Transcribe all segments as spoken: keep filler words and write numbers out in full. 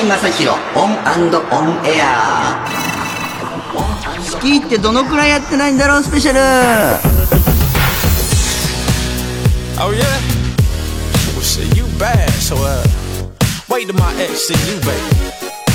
井正弘オン&オンエア。スキーってどのくらいやってないんだろうスペシャル。 Oh yeah? Well shit, you bad, so uh wait till my ex see you, baby.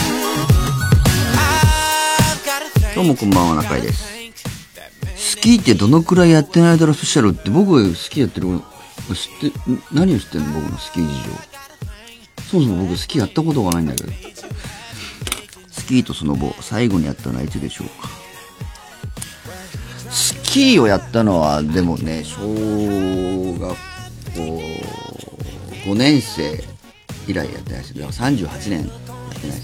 どうもこんばんは、中井です。スキーってどのくらいやってないだろうスペシャルって、僕スキーやってる知って何を知ってんの僕のスキー事情。そもそも僕スキーやったことがないんだけど。スキーとスノボ最後にやったのはいつでしょうか。スキーをやったのはでもね、小学校ごねん生以来やってないです。だからさんじゅうはちねんやってないです。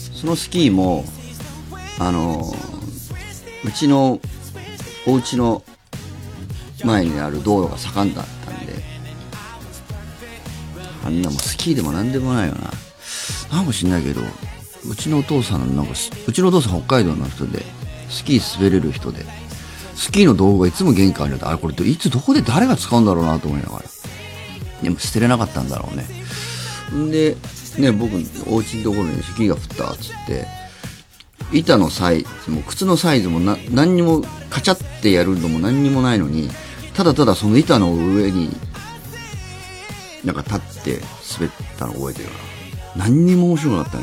そのスキーもあのうちのお家の前にある道路が盛んだったんで、あんなもうスキーでもなんでもないよな。なんか知んないけど、うちのお父さんなんかうちのお父さん北海道の人でスキー滑れる人で、スキーの道具がいつも玄関にあって、あれこれいつどこで誰が使うんだろうなと思いながら、でも捨てれなかったんだろうね。んでね、僕お家のところにスキーが降ったっつって、板のサイズも靴のサイズもな何にもカチャってやるのも何にもないのに、ただただその板の上になんか立って滑ったの覚えてるな。何にも面白くなか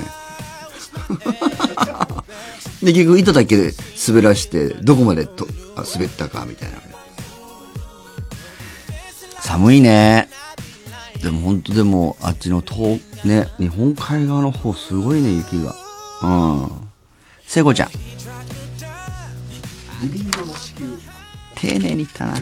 ったね。で結局板だけで滑らしてどこまでと滑ったかみたいな。寒いね。でも本当でもあっちの東ね、日本海側の方すごいね、雪が。うん。聖子ちゃん。丁寧に言ったな。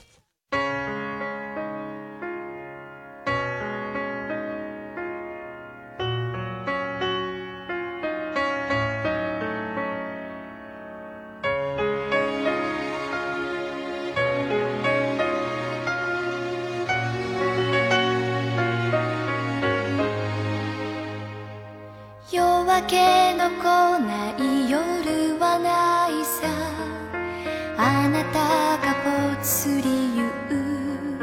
夜明けの来ない夜はないさ、あなたがぽつりゆう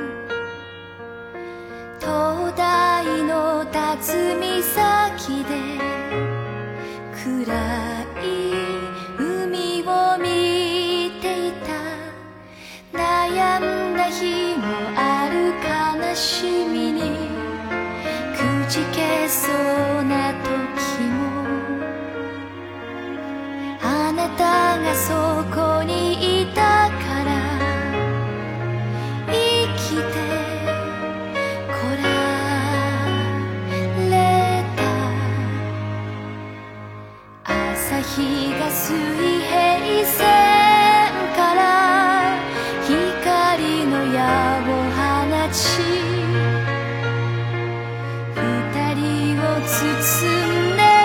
灯台の辰岬で暗い海を見ていた。悩んだ日もある悲しみにくじけそうな時、あなたがそこにいたから生きてこられた。朝日が水平線から光の矢を放ち、二人を包んで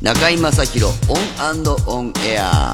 中井正広オン&オンエア。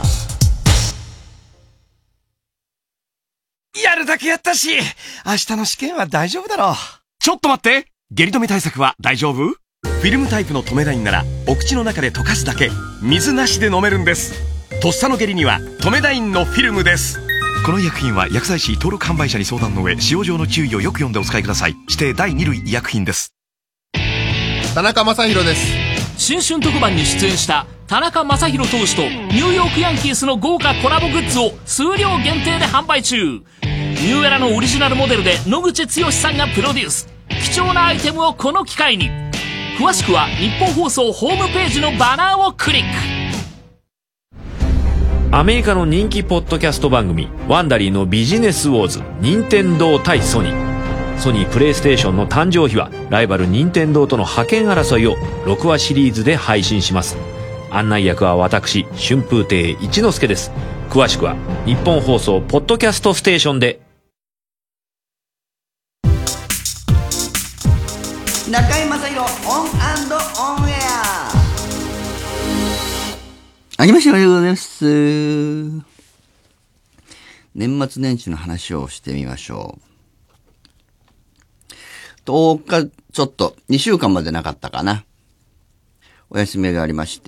やるだけやったし、明日の試験は大丈夫だろう。ちょっと待って、下痢止め対策は大丈夫？フィルムタイプの止めラインならお口の中で溶かすだけ、水なしで飲めるんです。とっさの下痢には止めラインのフィルムです。この医薬品は薬剤師登録販売者に相談の上、使用上の注意をよく読んでお使いください。指定だいに類医薬品です。 田中将大です。 新春特番に出演した田中将大投手とニューヨークヤンキースの豪華コラボグッズを数量限定で販売中。ニューエラのオリジナルモデルで野口剛さんがプロデュース。貴重なアイテムをこの機会に。詳しくは日本放送ホームページのバナーをクリック。 アメリカの人気ポッドキャスト番組ワンダリーのビジネスウォーズ、任天堂対ソニー。ソニープレイステーションの誕生日はライバル任天堂との覇権争いをろくわシリーズで配信します。案内役は私春風亭一之輔です。詳しくは日本放送ポッドキャストステーションで。 中井正広オン&オンエア。あけましておめでとうございます。年末年始の話をしてみましょう。とおかちょっと、にしゅうかんまでなかったかな。お休みがありまして。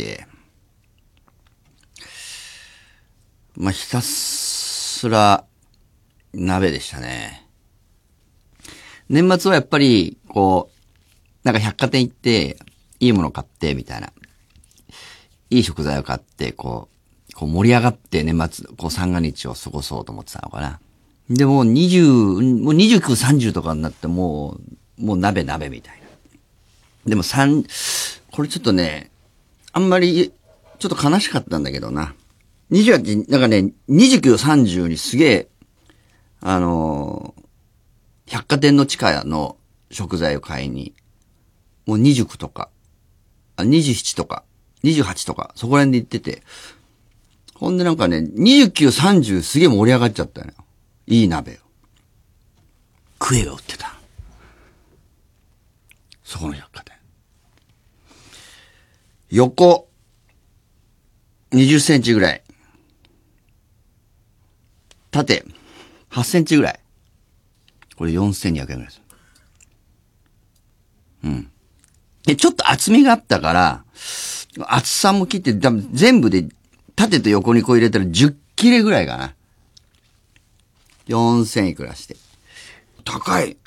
まあ、ひたすら鍋でしたね。年末はやっぱり、こう、なんか百貨店行って、いいもの買って、みたいな。いい食材を買って、こう、こう盛り上がって年末、こう三が日を過ごそうと思ってたのかな。でもにじゅう、もうにじゅうきゅう、さんじゅうとかになってもう、もう鍋鍋みたいな。でも三、これちょっとね、あんまり、ちょっと悲しかったんだけどな。にじゅうはち、なんかね、にじゅうきゅう、さんじゅうにすげえ、あのー、百貨店の地下の食材を買いに、もうにじゅうきゅうとか、あ、にじゅうななとか、にじゅうはちとか、そこら辺で行ってて。ほんでなんかね、にじゅうきゅう、さんじゅうすげえ盛り上がっちゃったのよ。いい鍋を。クエが売ってた。そこの百貨店。横、にじゅっセンチぐらい。縦、はちセンチぐらい。これよんせんにひゃくえんぐらいです。うん。で、ちょっと厚みがあったから、厚さも切って、多分全部で縦と横にこう入れたらじゅっ切れぐらいかな。よんせんいくらして。高い。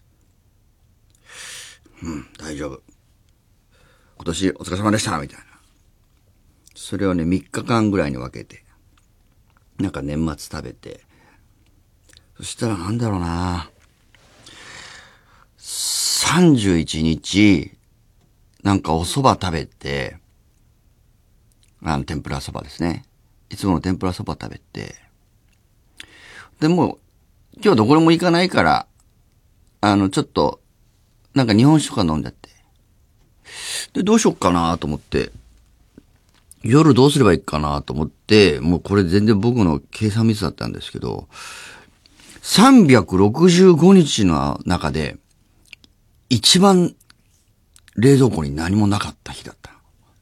うん、大丈夫。今年お疲れ様でした、みたいな。それをね、みっかかんぐらいに分けて。なんか年末食べて。そしたらなんだろうな。さんじゅういちにち、なんかお蕎麦食べて、あの、天ぷら蕎麦ですね。いつもの天ぷら蕎麦食べて、でも、今日どこにも行かないから、あの、ちょっと、なんか日本酒とか飲んじゃって。で、どうしよっかなと思って、夜どうすればいいかなと思って、もうこれ全然僕の計算ミスだったんですけど、さんびゃくろくじゅうごにちの中で、一番冷蔵庫に何もなかった日だった。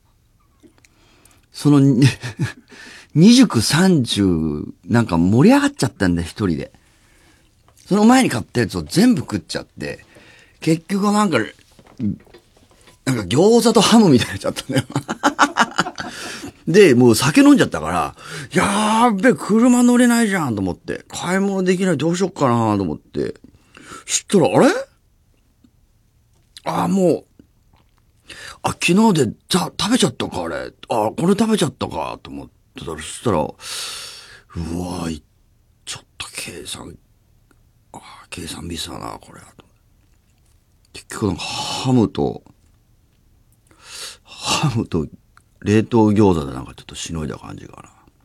その、にじゅうきゅう、さんじゅう、なんか盛り上がっちゃったんだよ、一人で。その前に買ったやつを全部食っちゃって、結局なんか、なんか餃子とハムみたいになっちゃったんだよ。で、もう酒飲んじゃったから、やーべ、車乗れないじゃんと思って、買い物できないどうしよっかなと思って、そしたら、あれあーもう、あ、昨日で、じゃあ食べちゃったか、あれ。あ、これ食べちゃったか、と思ってたら、そしたら、うわぁ、ちょっと計算、あ、計算ミスだな、これ。結局なんか、ハムと、ハムと、冷凍餃子でなんかちょっとしのいだ感じか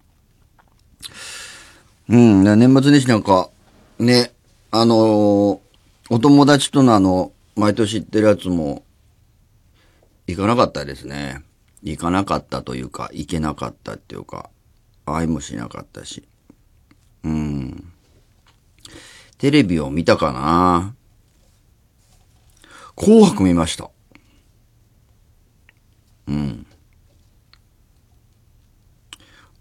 な。うん、年末年始なんか、ね、あのー、お友達とのあの、毎年行ってるやつも、行かなかったですね。行かなかったというか、行けなかったっていうか、会いもしなかったし。うん。テレビを見たかな？紅白見ました。うん。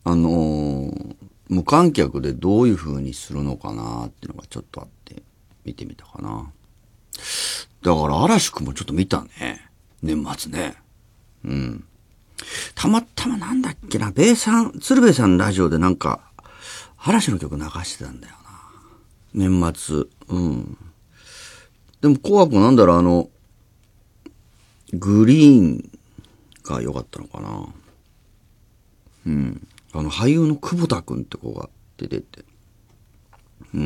あのー、無観客でどういう風にするのかなっていうのがちょっとあって、見てみたかな。だから嵐くんもちょっと見たね。年末ね。うん。たまたまなんだっけな、ベイさん、鶴瓶さんのラジオでなんか、嵐の曲流してたんだよな。年末。うん。でも紅白なんだろう、あの、グリーンが良かったのかな。うん。あの、俳優の久保田くんって子が出てて。うん。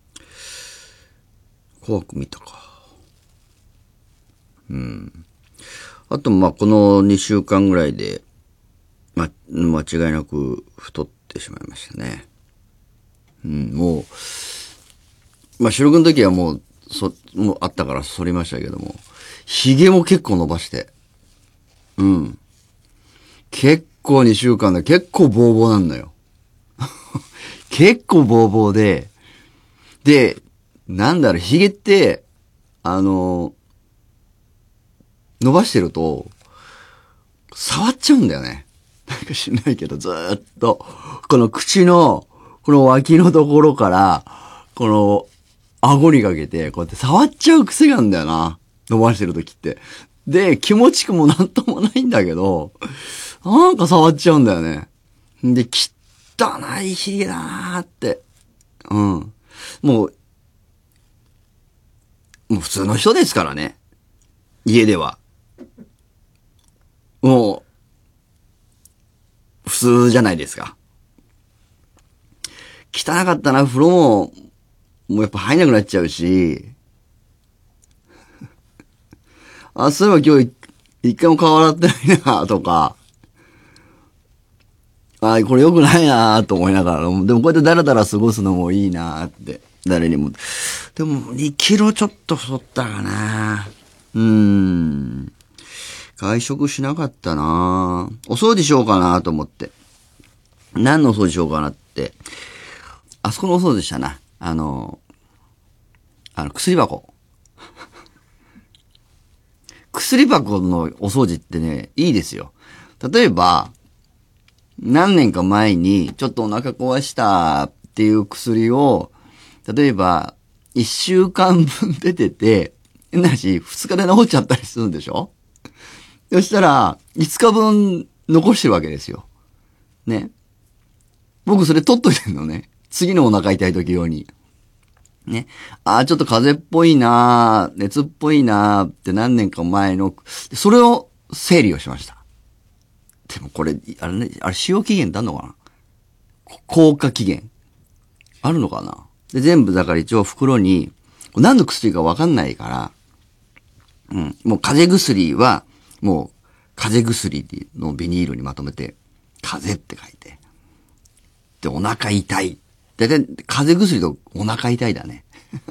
紅白見たか。うん。あと、ま、このにしゅうかんぐらいで、ま、間違いなく太ってしまいましたね。うん、もう、まあ、収録の時はもう、そ、もうあったから剃りましたけども、髭も結構伸ばして。うん。結構にしゅうかんで結構ボーボーなんだよ。結構ボーボーで、で、なんだろう、髭って、あの、伸ばしてると、触っちゃうんだよね。なんか知んないけど、ずーっと、この口の、この脇のところから、この、顎にかけて、こうやって触っちゃう癖があるんだよな。伸ばしてるときって。で、気持ちくもなんともないんだけど、なんか触っちゃうんだよね。で、汚い髭だなーって。うん。もう、もう普通の人ですからね。家では。もう、普通じゃないですか。汚かったな、風呂も、もうやっぱ入んなくなっちゃうし、あ、そういえば今日一回も顔洗ってないな、とか、あ、これ良くないな、と思いながら、でもこうやってダラダラ過ごすのもいいな、って、誰にも。でもにキロちょっと太ったかな。うーん。外食しなかったな。お掃除しようかなと思って。何のお掃除しようかなって。あそこのお掃除したな。あの、あの、薬箱。薬箱のお掃除ってね、いいですよ。例えば、何年か前に、ちょっとお腹壊したっていう薬を、例えば、一週間分出てて、なし、二日で治っちゃったりするんでしょ？そしたら、五日分残してるわけですよ。ね。僕それ取っといてんのね。次のお腹痛い時用に。ね。ああ、ちょっと風邪っぽいなー、熱っぽいなーって何年か前の、それを整理をしました。でもこれ、あれね、あれ使用期限ってあるのかな？効果期限。あるのかな？で、全部だから一応袋に、何の薬かわかんないから、うん。もう風邪薬は、もう、風邪薬のビニールにまとめて、風邪って書いて。で、お腹痛い。だいたい風邪薬とお腹痛いだね。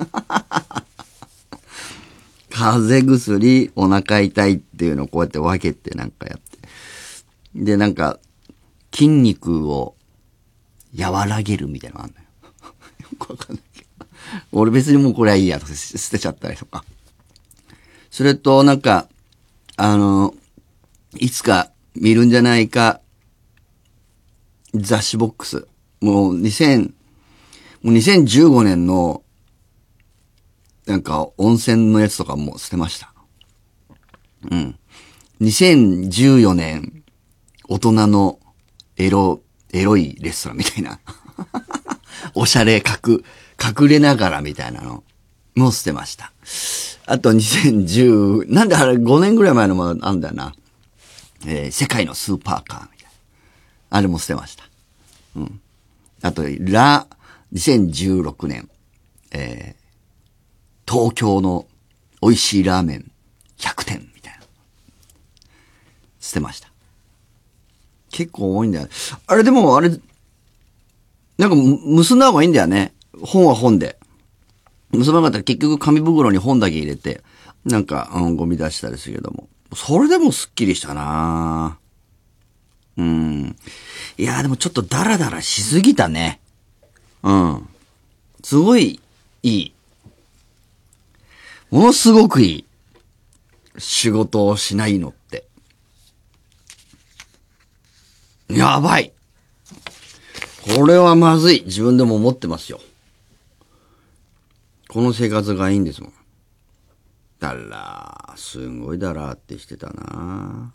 風邪薬、お腹痛いっていうのをこうやって分けてなんかやって。で、なんか、筋肉を和らげるみたいなのあんのよ。よくわかんないけど。俺別にもうこれはいいやと捨てちゃったりとか。それと、なんか、あの、いつか見るんじゃないか、雑誌ボックス。もうにせん、もうにせんじゅうごねんの、なんか温泉のやつとかも捨てました。うん。にせんじゅうよねん、大人のエロ、エロいレストランみたいな。おしゃれ、隠、隠れながらみたいなのも捨てました。あとにせんじゅう、なんであれごねんぐらい前のものあんだよな。えー、世界のスーパーカーみたいな。あれも捨てました。うん。あと、ラ、にせんじゅうろくねん、えー、東京の美味しいラーメンひゃくてんみたいな。捨てました。結構多いんだよ。あれでも、あれ、なんか結んだ方がいいんだよね。本は本で。結ばなかったら結局紙袋に本だけ入れて、なんか、うん、ゴミ出したりするけども。それでもスッキリしたなぁ。うん。いやーでもちょっとダラダラしすぎたね。うん。すごいいい。ものすごくいい。仕事をしないのって。やばい。 これはまずい。自分でも思ってますよ。この生活がいいんですもん。だら、すごいだらってしてたな。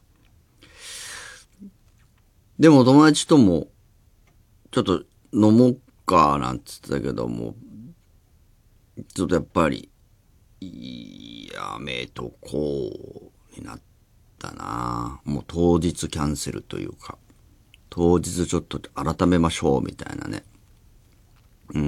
でも友達とも、ちょっと飲もうかなんつってたけども、ちょっとやっぱり、やめとこうになったな。もう当日キャンセルというか、当日ちょっと改めましょうみたいなね。うん。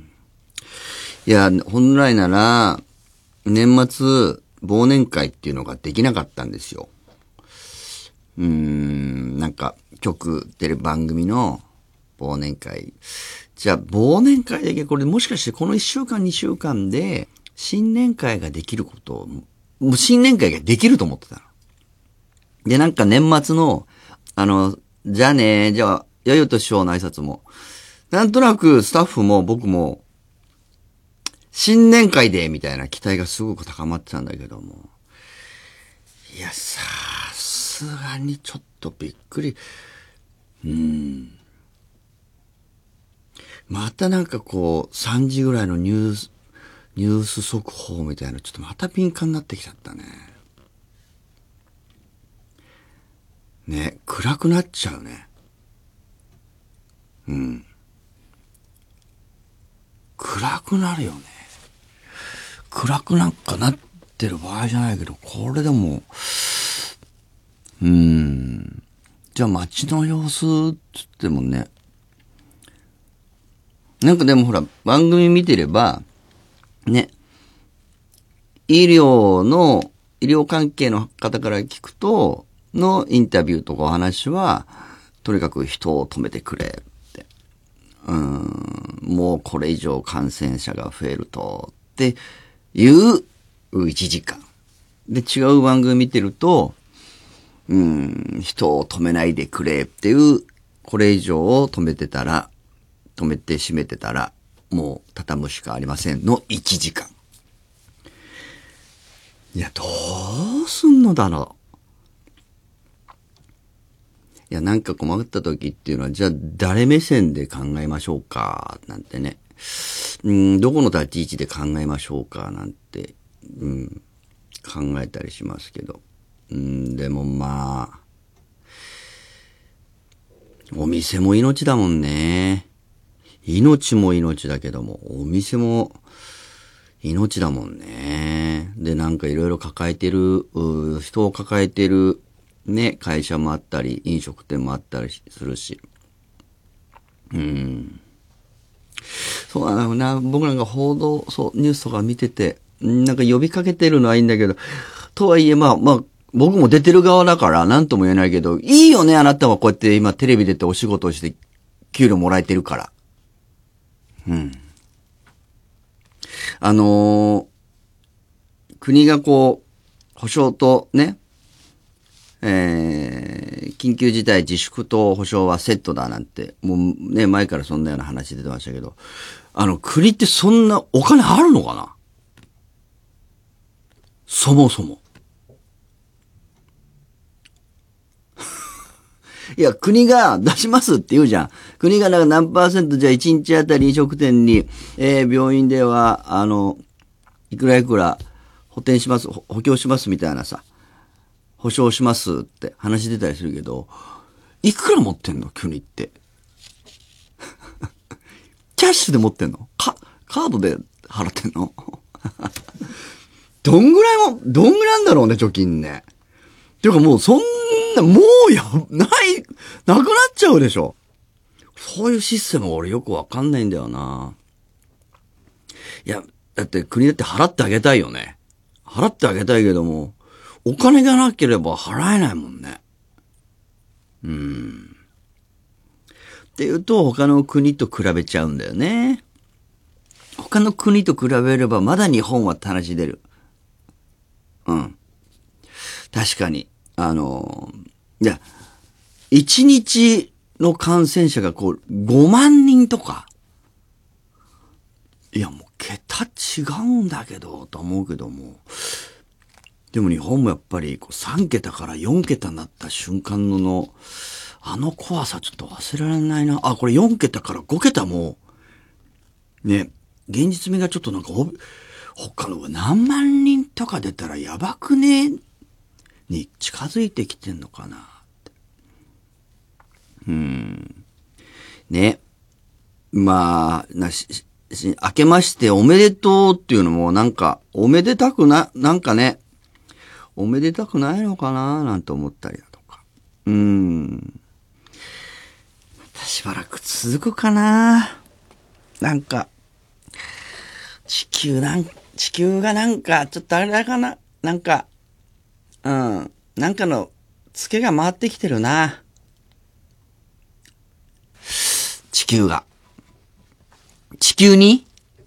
いや、本来なら、年末忘年会っていうのができなかったんですよ。うーん、なんか局テレビ番組の忘年会。じゃあ忘年会だけこれもしかしてこのいっしゅうかんにしゅうかんで新年会ができることを、もう新年会ができると思ってたの。で、なんか年末の、あの、じゃあね、じゃあ、よいよと師匠の挨拶も、なんとなくスタッフも僕も、新年会で、みたいな期待がすごく高まってたんだけども。いや、さすがにちょっとびっくり。うーん。またなんかこう、さんじぐらいのニュース、ニュース速報みたいな、ちょっとまた敏感になってきちゃったね。ね、暗くなっちゃうね。うん。暗くなるよね。暗くなんかなってる場合じゃないけど、これでも、うーん。じゃあ街の様子つってもね。なんかでもほら、番組見てれば、ね、医療の、医療関係の方から聞くと、のインタビューとかお話は、とにかく人を止めてくれって。うーん、もうこれ以上感染者が増えると、っていういちじかん。で、違う番組見てると、うーん、人を止めないでくれっていう、これ以上を止めてたら、止めて閉めてたら、もう畳むしかありませんのいちじかん。いや、どうすんのだろう。いや、なんか困った時っていうのは、じゃあ誰目線で考えましょうか、なんてね。うん、どこの立ち位置で考えましょうか、なんて、うん、考えたりしますけど。うん、でもまあ、お店も命だもんね。命も命だけども、お店も命だもんね。で、なんかいろいろ抱えてる、人を抱えてる、ね、会社もあったり、飲食店もあったりするし。うん。そうなのな、僕なんか報道、そう、ニュースとか見てて、なんか呼びかけてるのはいいんだけど、とはいえ、まあ、まあ、僕も出てる側だから、なんとも言えないけど、いいよね、あなたはこうやって今テレビ出てお仕事をして、給料もらえてるから。うん。あのー、国がこう、保障とね、えー、緊急事態自粛と保障はセットだなんて、もうね、前からそんなような話出てましたけど、あの、国ってそんなお金あるのかな？そもそも。いや、国が出しますって言うじゃん。国がなんか何パーセントじゃあいちにちあたり飲食店に、えー、病院では、あの、いくらいくら補填します、補強しますみたいなさ、保証しますって話出たりするけど、いくら持ってんの国って。キャッシュで持ってんのか、カードで払ってんのどんぐらいも、どんぐらいなんだろうね、貯金ね。ていうかもうそんな、もうや、ない、なくなっちゃうでしょ。そういうシステム俺よくわかんないんだよな。いや、だって国だって払ってあげたいよね。払ってあげたいけども、お金がなければ払えないもんね。うーん。っていうと他の国と比べちゃうんだよね。他の国と比べればまだ日本は話出る。うん。確かに。あの、いや、一日の感染者がこう、ごまんにんとか。いや、もう桁違うんだけど、と思うけども。でも日本もやっぱりこうさんけたからよんけたになった瞬間のの、 あの怖さちょっと忘れられないな。あ、これよんけたからごけたも、ね、現実味がちょっとなんか、他の何万人とか出たらやばくねに近づいてきてんのかなって。うーん。ね。まあ、なし、し、明けましておめでとうっていうのもなんか、おめでたくな、なんかね、おめでたくないのかななんて思ったりだとか。うーん。しばらく続くかな。なんか、地球なん、地球がなんか、ちょっとあれだかな。なんか、うん。なんかの、ツケが回ってきてるな。地球が。地球に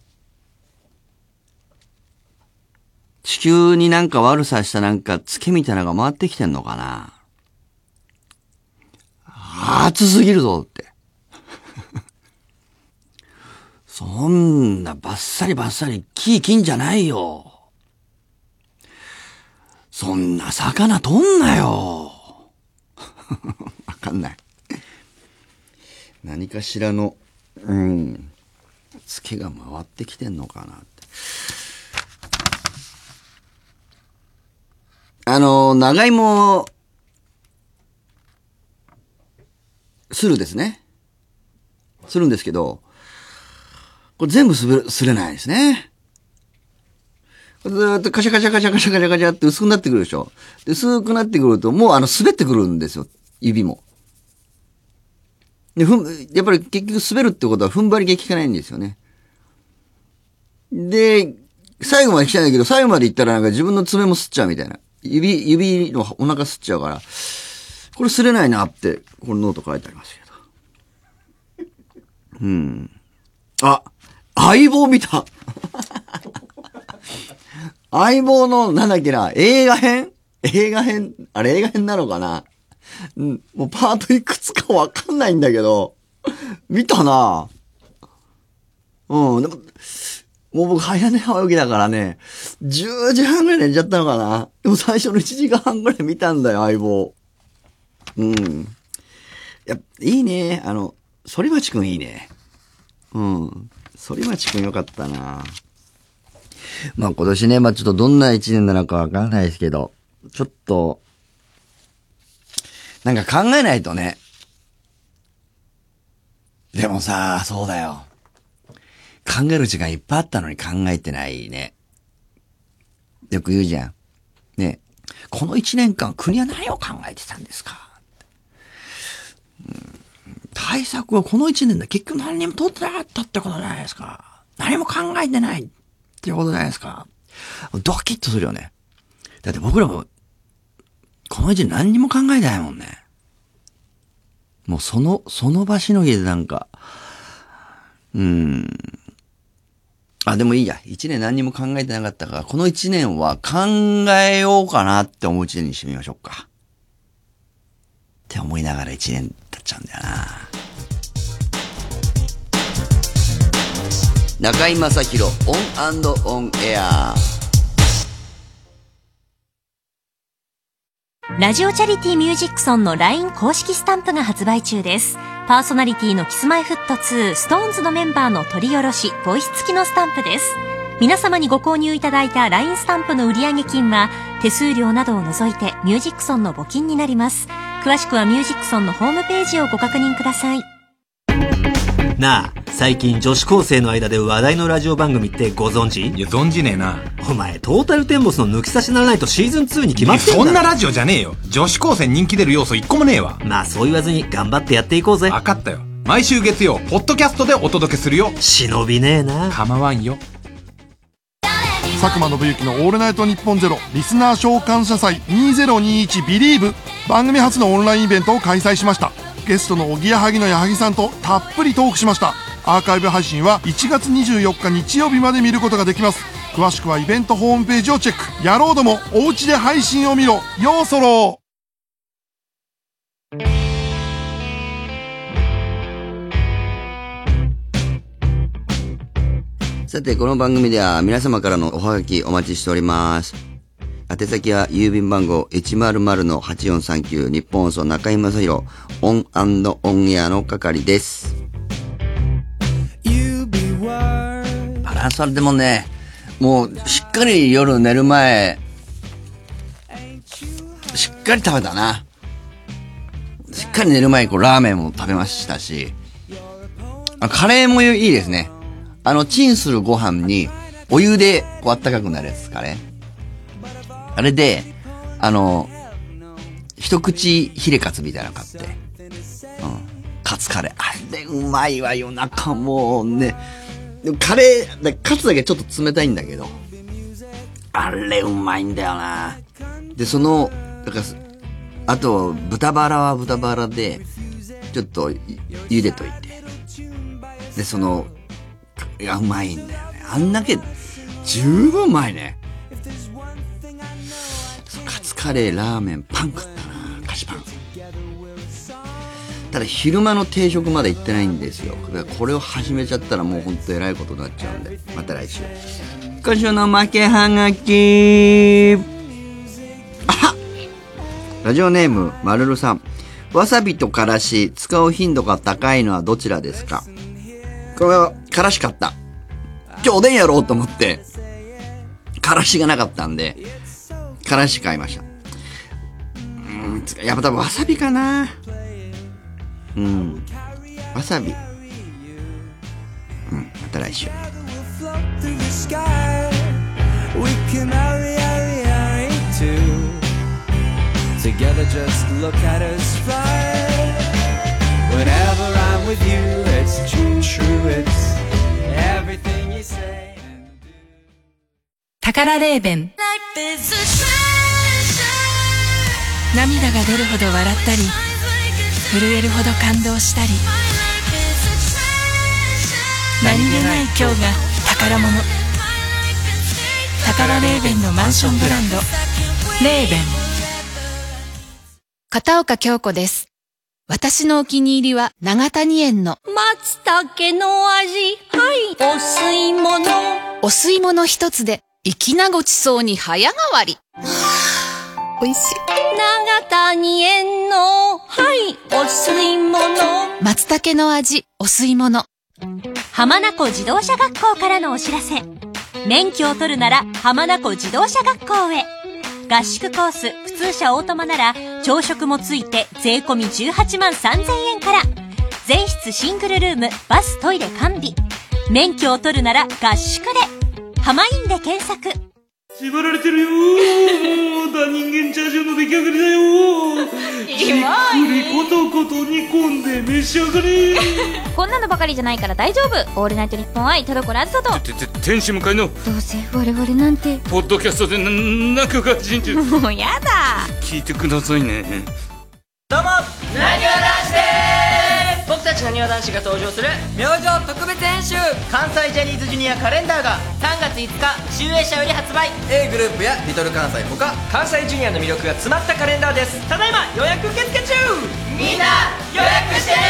地球になんか悪さしたなんかツケみたいなのが回ってきてんのかな。暑すぎるぞって。そんなバッサリバッサリ木切んじゃないよ。そんな魚取んなよ。わかんない。何かしらの、うん、ツケが回ってきてんのかなって。あの、長芋、するですね。するんですけど、これ全部すべ、すれないですね。ずーっとカシャカシャカシャカシャカシャカシャって薄くなってくるでしょ。で、薄くなってくると、もうあの、滑ってくるんですよ。指も。で、ふん、やっぱり結局滑るってことは踏ん張りが効かないんですよね。で、最後まで来たんだけど、最後まで行ったらなんか自分の爪も吸っちゃうみたいな。指、指のお腹吸っちゃうから、これ擦れないなって、このノート書いてありますけど。うん。あ、相棒見た相棒の、なんだっけな、映画編映画編あれ映画編なのかな。うん、もうパートいくつかわかんないんだけど、見たな。うん、でも、もう僕早寝早起きだからね、じゅうじはんぐらい寝ちゃったのかな。でも最初のいちじかんぐらい見たんだよ、相棒。うん。や、いいね。あの、反町くんいいね。うん。反町くんよかったな。まあ今年ね、まあちょっとどんな一年なのかわかんないですけど、ちょっと、なんか考えないとね。でもさ、そうだよ。考える時間いっぱいあったのに考えてないね。よく言うじゃん。ね。この一年間国は何を考えてたんですか、うん、対策はこの一年で結局何にも取ってなかったってことじゃないですか。何も考えてないっていうことじゃないですか。ドキッとするよね。だって僕らも、この一年何にも考えてないもんね。もうその、その場しのぎでなんか、うーん。あ、でもいいや。一年何にも考えてなかったから、この一年は考えようかなって思う一年にしてみましょうか。って思いながら一年経っちゃうんだよな。中居正広オン&オンエア。 ラジオチャリティーミュージックソンの ライン 公式スタンプが発売中です。パーソナリティのキスマイフットツー、ストーンズのメンバーの取り下ろし、ボイス付きのスタンプです。皆様にご購入いただいた ライン スタンプの売上金は、手数料などを除いてミュージックソンの募金になります。詳しくはミュージックソンのホームページをご確認ください。 なあ、最近女子高生の間で話題のラジオ番組ってご存知？ いや、存じねえな。 お前、トータルテンボスの抜き差しならないとシーズンツーに決まってんだろ。 そんなラジオじゃねえよ。女子高生人気出る要素一個もねえわ。 まあ、そう言わずに頑張ってやっていこうぜ。 分かったよ。毎週月曜、ポッドキャストでお届けするよ。 忍びねえな。 構わんよ。 佐久間信之のオールナイトニッポンゼロリスナー召喚者祭にせんにじゅういちビリーブ、番組初のオンラインイベントを開催しました。ゲストのおぎやはぎの矢作さんとたっぷりトークしました。アーカイブ配信はいちがつにじゅうよっか日曜日まで見ることができます。詳しくはイベントホームページをチェック。やろうどもおうちで配信を見ろ、ようそろさて、この番組では皆様からのおはがきお待ちしております。 宛先は郵便番号 いちまるまるのはちよんさんきゅう 日本放送中井正広オン&オンエアの係です。バランスある。でもね、もうしっかり夜寝る前しっかり食べたな。しっかり寝る前にこうラーメンも食べましたし、あカレーもいいですね。あのチンするご飯にお湯でこうあったかくなるやつかね。あれであの一口ヒレカツみたいなの買って、うん、カツカレーあれうまいわ。夜中もうね、カレーカツだけちょっと冷たいんだけどあれうまいんだよな。でそのだからあと豚バラは豚バラでちょっと茹でといて、でそのいやうまいんだよね。あんだけ十分うまいね。カツカレーラーメンパン食ったな。菓子パン。ただ昼間の定食まで行ってないんですよ。これを始めちゃったらもうほんと偉いことになっちゃうんで、また来週。今週の負けはがき、あラジオネームまるるさん。わさびとからし使う頻度が高いのはどちらですか？これはからし買った。今日おでんやろうと思ってからしがなかったんでからし買いました。うーん、やっぱ多分わさびかな。うん、わさび。うん、また来週。 Together just look at us fly. Whenever I'm with you, it's true, true, it's everything you say and do. タカラレーベン。涙が出るほど笑ったり、震えるほど感動したり、何気ない今日が宝物。タカラレーベンのマンションブランド、レーベン。 片岡京子です。私のお気に入りは長谷園の松茸の味、はい、お吸い物。 お吸い物一つで粋なごちそうに早変わり。おいしい。 長谷園の、はい、お吸い物。 松茸の味、お吸い物。 浜名湖自動車学校からのお知らせ。免許を取るなら浜名湖自動車学校へ。合宿コース、普通車オートマなら朝食もついて税込みじゅうはちまんさんぜんえんから。全室シングルルーム、バストイレ完備。免許を取るなら合宿で。浜インで検索。 縛られてるよー。他人間チャーシューの出来上がりだよー。じっくりコトコト煮込んで召し上がれ。 こんなのばかりじゃないから大丈夫。オールナイトニッポン愛田所あずさとてて天使向かいの、 どうせ我々なんてポッドキャストでな仲が人中。 もうやだ。 聞いてくださいね。 どうも、なにわ男子でーす。僕たちなにわ男子が登場する明星特別編集関西ジャニーズジュニアカレンダーがさんがついつか集英社より発売。 A グループやリトル関西ほか関西ジュニアの魅力が詰まったカレンダーです。ただいま予約受付中。みんな予約してね。